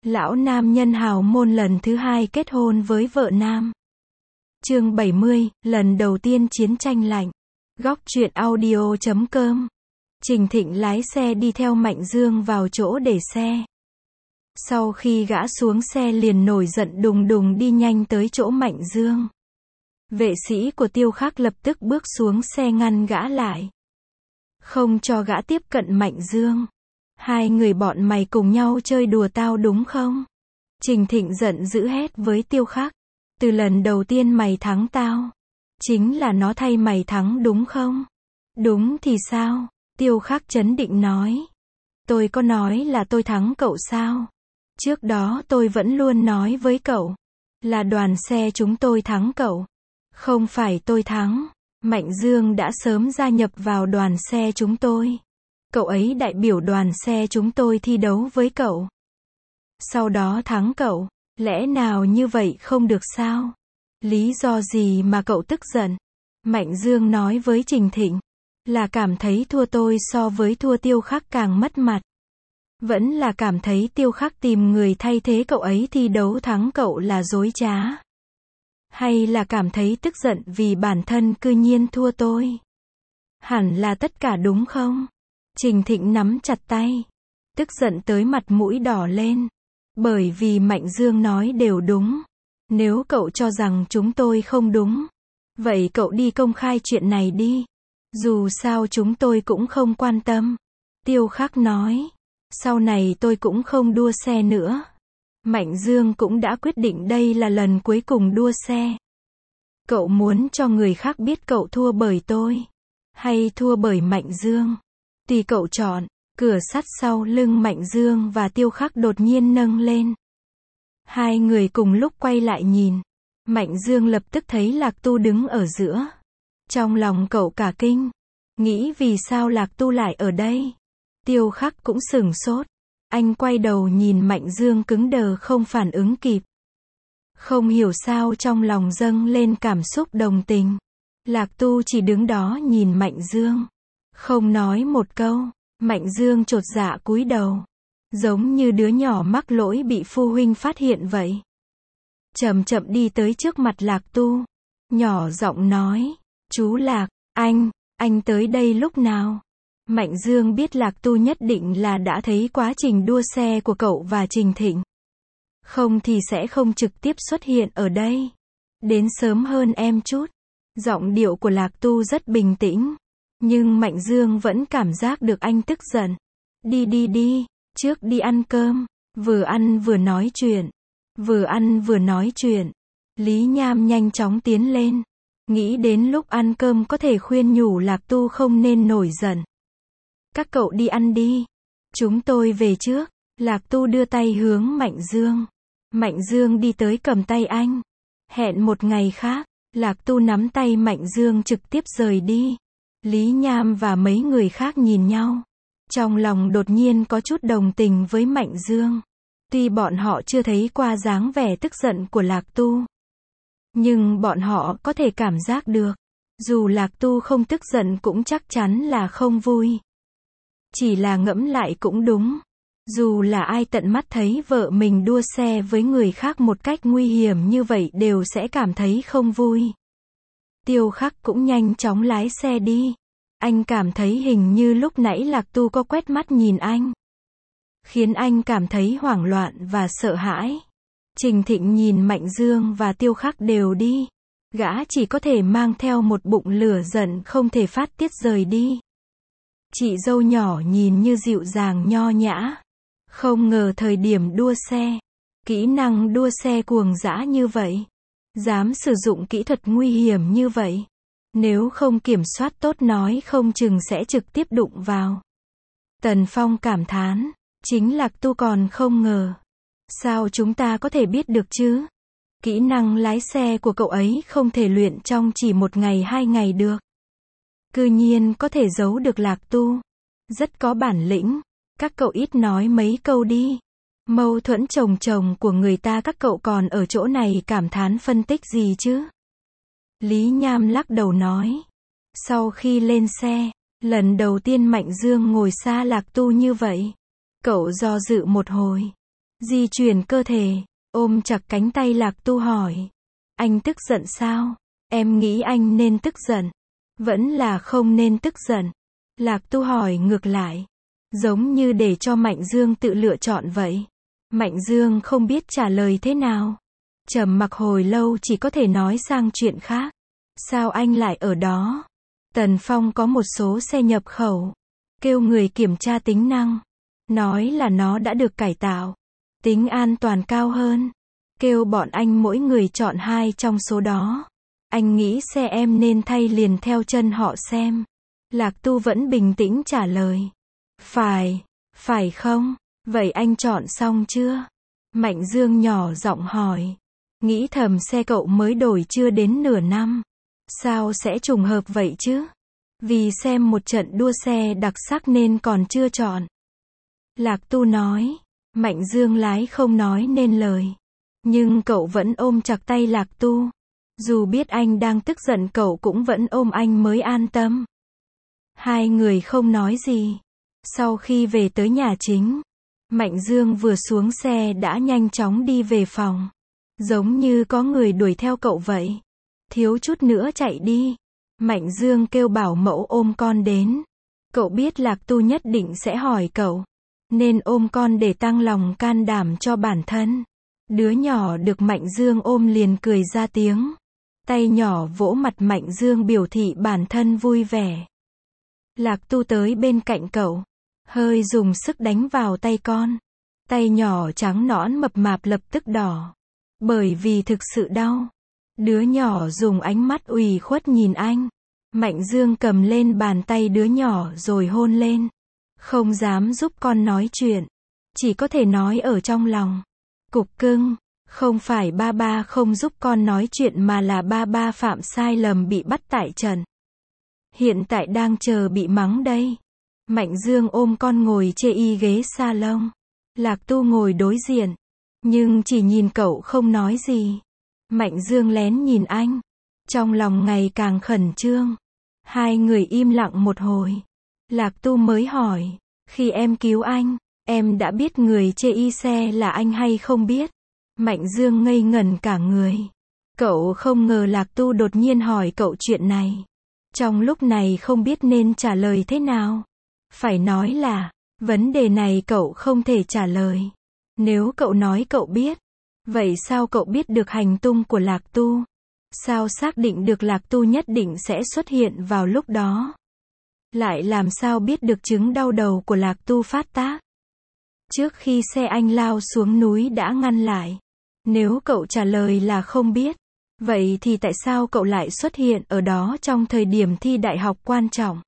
Lão nam nhân hào môn lần thứ hai kết hôn với vợ nam. Chương 70, lần đầu tiên chiến tranh lạnh. Góc truyện audio.com. Trình Thịnh lái xe đi theo Mạnh Dương vào chỗ để xe. Sau khi gã xuống xe liền nổi giận đùng đùng đi nhanh tới chỗ Mạnh Dương. Vệ sĩ của Tiêu Khắc lập tức bước xuống xe ngăn gã lại, không cho gã tiếp cận Mạnh Dương. Hai người bọn mày cùng nhau chơi đùa tao đúng không? Trình Thịnh giận dữ hét với Tiêu Khắc. Từ lần đầu tiên mày thắng tao, chính là nó thay mày thắng đúng không? Đúng thì sao? Tiêu Khắc trấn định nói. Tôi có nói là tôi thắng cậu sao? Trước đó tôi vẫn luôn nói với cậu, là đoàn xe chúng tôi thắng cậu. Không phải tôi thắng. Mạnh Dương đã sớm gia nhập vào đoàn xe chúng tôi. Cậu ấy đại biểu đoàn xe chúng tôi thi đấu với cậu, sau đó thắng cậu. Lẽ nào như vậy không được sao? Lý do gì mà cậu tức giận? Mạnh Dương nói với Trình Thịnh. Là cảm thấy thua tôi so với thua Tiêu Khắc càng mất mặt? Vẫn là cảm thấy Tiêu Khắc tìm người thay thế cậu ấy thi đấu thắng cậu là dối trá? Hay là cảm thấy tức giận vì bản thân cư nhiên thua tôi? Hẳn là tất cả đúng không? Trình Thịnh nắm chặt tay, tức giận tới mặt mũi đỏ lên. Bởi vì Mạnh Dương nói đều đúng. Nếu cậu cho rằng chúng tôi không đúng, vậy cậu đi công khai chuyện này đi. Dù sao chúng tôi cũng không quan tâm. Tiêu Khắc nói. Sau này tôi cũng không đua xe nữa. Mạnh Dương cũng đã quyết định đây là lần cuối cùng đua xe. Cậu muốn cho người khác biết cậu thua bởi tôi, hay thua bởi Mạnh Dương? Tùy cậu chọn. Cửa sắt sau lưng Mạnh Dương và Tiêu Khắc đột nhiên nâng lên. Hai người cùng lúc quay lại nhìn. Mạnh Dương lập tức thấy Lạc Tu đứng ở giữa. Trong lòng cậu cả kinh. Nghĩ vì sao Lạc Tu lại ở đây? Tiêu Khắc cũng sửng sốt. Anh quay đầu nhìn Mạnh Dương cứng đờ không phản ứng kịp. Không hiểu sao trong lòng dâng lên cảm xúc đồng tình. Lạc Tu chỉ đứng đó nhìn Mạnh Dương, không nói một câu. Mạnh Dương chột dạ cúi đầu, giống như đứa nhỏ mắc lỗi bị phụ huynh phát hiện vậy. Chậm chậm đi tới trước mặt Lạc Tu, nhỏ giọng nói, chú Lạc, anh tới đây lúc nào? Mạnh Dương biết Lạc Tu nhất định là đã thấy quá trình đua xe của cậu và Trình Thịnh. Không thì sẽ không trực tiếp xuất hiện ở đây. Đến sớm hơn em chút. Giọng điệu của Lạc Tu rất bình tĩnh. Nhưng Mạnh Dương vẫn cảm giác được anh tức giận. Đi, trước đi ăn cơm. Vừa ăn vừa nói chuyện. Lý Nham nhanh chóng tiến lên. Nghĩ đến lúc ăn cơm có thể khuyên nhủ Lạc Tu không nên nổi giận. Các cậu đi ăn đi. Chúng tôi về trước. Lạc Tu đưa tay hướng Mạnh Dương. Mạnh Dương đi tới cầm tay anh. Hẹn một ngày khác. Lạc Tu nắm tay Mạnh Dương trực tiếp rời đi. Lý Nham và mấy người khác nhìn nhau. Trong lòng đột nhiên có chút đồng tình với Mạnh Dương. Tuy bọn họ chưa thấy qua dáng vẻ tức giận của Lạc Tu, nhưng bọn họ có thể cảm giác được. Dù Lạc Tu không tức giận cũng chắc chắn là không vui. Chỉ là ngẫm lại cũng đúng. Dù là ai tận mắt thấy vợ mình đua xe với người khác một cách nguy hiểm như vậy đều sẽ cảm thấy không vui. Tiêu Khắc cũng nhanh chóng lái xe đi. Anh cảm thấy hình như lúc nãy Lạc Tu có quét mắt nhìn anh, khiến anh cảm thấy hoảng loạn và sợ hãi. Trình Thịnh nhìn Mạnh Dương và Tiêu Khắc đều đi. Gã chỉ có thể mang theo một bụng lửa giận không thể phát tiết rời đi. Chị dâu nhỏ nhìn như dịu dàng nho nhã. Không ngờ thời điểm đua xe, kỹ năng đua xe cuồng dã như vậy. Dám sử dụng kỹ thuật nguy hiểm như vậy. Nếu không kiểm soát tốt nói không chừng sẽ trực tiếp đụng vào. Tần Phong cảm thán. Chính Lạc Tu còn không ngờ. Sao chúng ta có thể biết được chứ? Kỹ năng lái xe của cậu ấy không thể luyện trong chỉ 1 ngày 2 ngày được. Cư nhiên có thể giấu được Lạc Tu. Rất có bản lĩnh. Các cậu ít nói mấy câu đi. Mâu thuẫn chồng của người ta các cậu còn ở chỗ này cảm thán phân tích gì chứ? Lý Nham lắc đầu nói. Sau khi lên xe, lần đầu tiên Mạnh Dương ngồi xa Lạc Tu như vậy. Cậu do dự một hồi. Di chuyển cơ thể, ôm chặt cánh tay Lạc Tu hỏi. Anh tức giận sao? Em nghĩ anh nên tức giận. Vẫn là không nên tức giận. Lạc Tu hỏi ngược lại. Giống như để cho Mạnh Dương tự lựa chọn vậy. Mạnh Dương không biết trả lời thế nào. Trầm mặc hồi lâu chỉ có thể nói sang chuyện khác. Sao anh lại ở đó? Tần Phong có một số xe nhập khẩu. Kêu người kiểm tra tính năng. Nói là nó đã được cải tạo. Tính an toàn cao hơn. Kêu bọn anh mỗi người chọn 2 trong số đó. Anh nghĩ xe em nên thay liền theo chân họ xem. Lạc Tu vẫn bình tĩnh trả lời. Phải không? Vậy anh chọn xong chưa? Mạnh Dương nhỏ giọng hỏi. Nghĩ thầm xe cậu mới đổi chưa đến nửa năm. Sao sẽ trùng hợp vậy chứ? Vì xem một trận đua xe đặc sắc nên còn chưa chọn. Lạc Tu nói. Mạnh Dương lái không nói nên lời. Nhưng cậu vẫn ôm chặt tay Lạc Tu. Dù biết anh đang tức giận cậu cũng vẫn ôm anh mới an tâm. Hai người không nói gì. Sau khi về tới nhà chính, Mạnh Dương vừa xuống xe đã nhanh chóng đi về phòng. Giống như có người đuổi theo cậu vậy. Thiếu chút nữa chạy đi. Mạnh Dương kêu bảo mẫu ôm con đến. Cậu biết Lạc Tu nhất định sẽ hỏi cậu. Nên ôm con để tăng lòng can đảm cho bản thân. Đứa nhỏ được Mạnh Dương ôm liền cười ra tiếng. Tay nhỏ vỗ mặt Mạnh Dương biểu thị bản thân vui vẻ. Lạc Tu tới bên cạnh cậu. Hơi dùng sức đánh vào tay con. Tay nhỏ trắng nõn mập mạp lập tức đỏ. Bởi vì thực sự đau. Đứa nhỏ dùng ánh mắt ủy khuất nhìn anh. Mạnh Dương cầm lên bàn tay đứa nhỏ rồi hôn lên. Không dám giúp con nói chuyện. Chỉ có thể nói ở trong lòng. Cục cưng, không phải ba ba không giúp con nói chuyện mà là ba ba phạm sai lầm bị bắt tại trận. Hiện tại đang chờ bị mắng đây. Mạnh Dương ôm con ngồi chê y ghế salon. Lạc Tu ngồi đối diện. Nhưng chỉ nhìn cậu không nói gì. Mạnh Dương lén nhìn anh. Trong lòng ngày càng khẩn trương. Hai người im lặng một hồi. Lạc Tu mới hỏi. Khi em cứu anh, em đã biết người chê y xe là anh hay không biết? Mạnh Dương ngây ngẩn cả người. Cậu không ngờ Lạc Tu đột nhiên hỏi cậu chuyện này. Trong lúc này không biết nên trả lời thế nào. Phải nói là, vấn đề này cậu không thể trả lời. Nếu cậu nói cậu biết, vậy sao cậu biết được hành tung của Lạc Tu? Sao xác định được Lạc Tu nhất định sẽ xuất hiện vào lúc đó? Lại làm sao biết được chứng đau đầu của Lạc Tu phát tác? Trước khi xe anh lao xuống núi đã ngăn lại. Nếu cậu trả lời là không biết, vậy thì tại sao cậu lại xuất hiện ở đó trong thời điểm thi đại học quan trọng?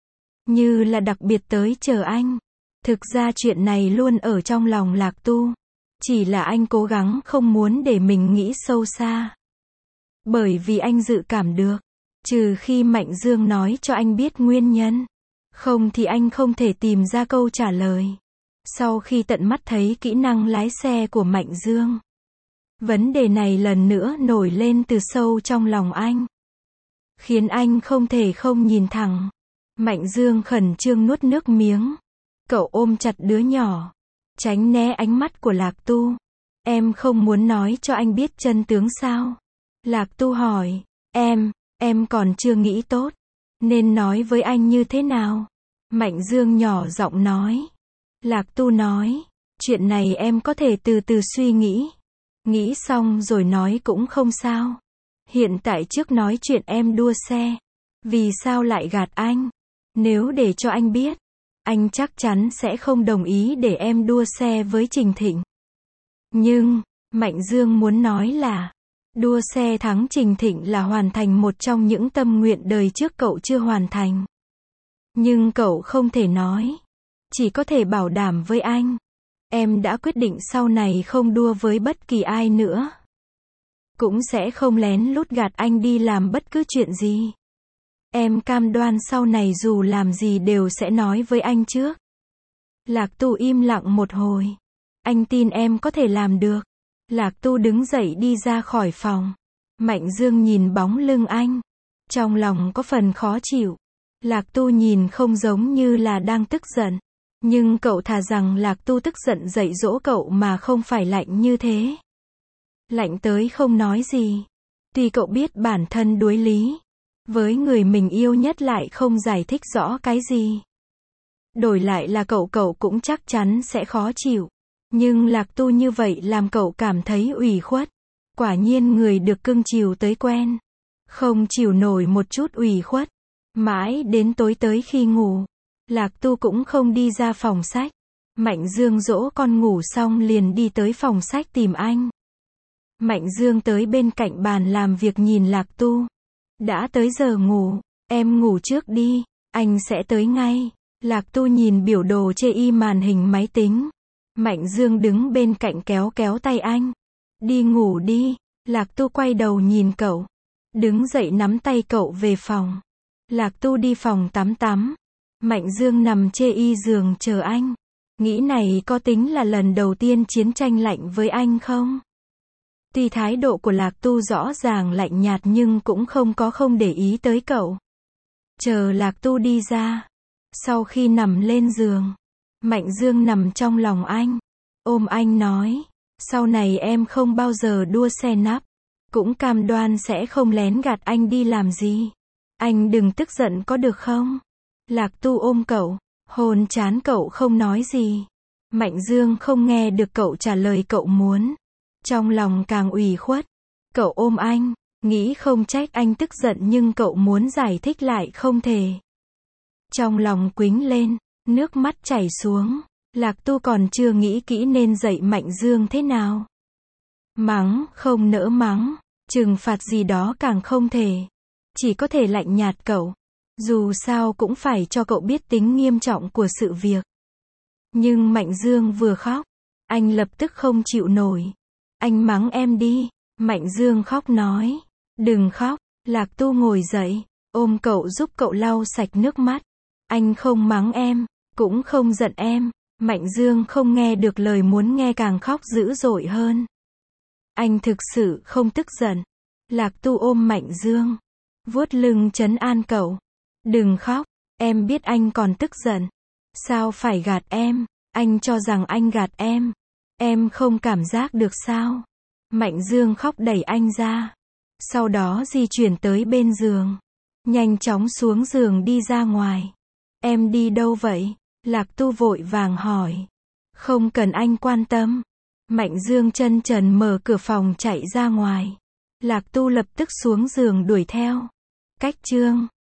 Như là đặc biệt tới chờ anh. Thực ra chuyện này luôn ở trong lòng Lạc Tu. Chỉ là anh cố gắng không muốn để mình nghĩ sâu xa. Bởi vì anh dự cảm được. Trừ khi Mạnh Dương nói cho anh biết nguyên nhân. Không thì anh không thể tìm ra câu trả lời. Sau khi tận mắt thấy kỹ năng lái xe của Mạnh Dương. Vấn đề này lần nữa nổi lên từ sâu trong lòng anh. Khiến anh không thể không nhìn thẳng. Mạnh Dương khẩn trương nuốt nước miếng. Cậu ôm chặt đứa nhỏ. Tránh né ánh mắt của Lạc Tu. Em không muốn nói cho anh biết chân tướng sao? Lạc Tu hỏi. Em còn chưa nghĩ tốt. Nên nói với anh như thế nào? Mạnh Dương nhỏ giọng nói. Lạc Tu nói. Chuyện này em có thể từ từ suy nghĩ. Nghĩ xong rồi nói cũng không sao. Hiện tại trước nói chuyện em đua xe. Vì sao lại gạt anh? Nếu để cho anh biết, anh chắc chắn sẽ không đồng ý để em đua xe với Trình Thịnh. Nhưng, Mạnh Dương muốn nói là, đua xe thắng Trình Thịnh là hoàn thành một trong những tâm nguyện đời trước cậu chưa hoàn thành. Nhưng cậu không thể nói. Chỉ có thể bảo đảm với anh. Em đã quyết định sau này không đua với bất kỳ ai nữa. Cũng sẽ không lén lút gạt anh đi làm bất cứ chuyện gì. Em cam đoan sau này dù làm gì đều sẽ nói với anh trước. Lạc Tu im lặng một hồi. Anh tin em có thể làm được. Lạc Tu đứng dậy đi ra khỏi phòng. Mạnh Dương nhìn bóng lưng anh. Trong lòng có phần khó chịu. Lạc Tu nhìn không giống như là đang tức giận. Nhưng cậu thà rằng Lạc Tu tức giận dạy dỗ cậu mà không phải lạnh như thế. Lạnh tới không nói gì. Tuy cậu biết bản thân đuối lý. Với người mình yêu nhất lại không giải thích rõ cái gì. Đổi lại là cậu cũng chắc chắn sẽ khó chịu. Nhưng Lạc Tu như vậy làm cậu cảm thấy ủy khuất. Quả nhiên người được cưng chiều tới quen. Không chịu nổi một chút ủy khuất. Mãi đến tối tới khi ngủ. Lạc Tu cũng không đi ra phòng sách. Mạnh Dương dỗ con ngủ xong liền đi tới phòng sách tìm anh. Mạnh Dương tới bên cạnh bàn làm việc nhìn Lạc Tu. Đã tới giờ ngủ, em ngủ trước đi, anh sẽ tới ngay. Lạc Tu nhìn biểu đồ chê y màn hình máy tính. Mạnh Dương đứng bên cạnh kéo kéo tay anh. Đi ngủ đi. Lạc Tu quay đầu nhìn cậu. Đứng dậy nắm tay cậu về phòng. Lạc Tu đi phòng tắm. Mạnh Dương nằm chê y giường chờ anh. Nghĩ này có tính là lần đầu tiên chiến tranh lạnh với anh không? Tuy thái độ của Lạc Tu rõ ràng lạnh nhạt nhưng cũng không để ý tới cậu. Chờ Lạc Tu đi ra. Sau khi nằm lên giường, Mạnh Dương nằm trong lòng anh. Ôm anh nói. Sau này em không bao giờ đua xe nắp. Cũng cam đoan sẽ không lén gạt anh đi làm gì. Anh đừng tức giận có được không? Lạc Tu ôm cậu. Hôn trán cậu không nói gì. Mạnh Dương không nghe được cậu trả lời cậu muốn. Trong lòng càng ủy khuất. Cậu ôm anh. Nghĩ không trách anh tức giận nhưng cậu muốn giải thích lại không thể. Trong lòng quĩnh lên. Nước mắt chảy xuống. Lạc Tu còn chưa nghĩ kỹ nên dạy Mạnh Dương thế nào. Mắng, không nỡ mắng. Trừng phạt gì đó càng không thể. Chỉ có thể lạnh nhạt cậu. Dù sao cũng phải cho cậu biết tính nghiêm trọng của sự việc. Nhưng Mạnh Dương vừa khóc. Anh lập tức không chịu nổi. Anh mắng em đi. Mạnh Dương khóc nói. Đừng khóc. Lạc Tu ngồi dậy. Ôm cậu giúp cậu lau sạch nước mắt. Anh không mắng em. Cũng không giận em. Mạnh Dương không nghe được lời muốn nghe càng khóc dữ dội hơn. Anh thực sự không tức giận. Lạc Tu ôm Mạnh Dương. Vuốt lưng trấn an cậu. Đừng khóc. Em biết anh còn tức giận. Sao phải gạt em? Anh cho rằng anh gạt em. Em không cảm giác được sao? Mạnh Dương khóc đẩy anh ra. Sau đó di chuyển tới bên giường. Nhanh chóng xuống giường đi ra ngoài. Em đi đâu vậy? Lạc Tu vội vàng hỏi. Không cần anh quan tâm. Mạnh Dương chân trần mở cửa phòng chạy ra ngoài. Lạc Tu lập tức xuống giường đuổi theo. Cách chương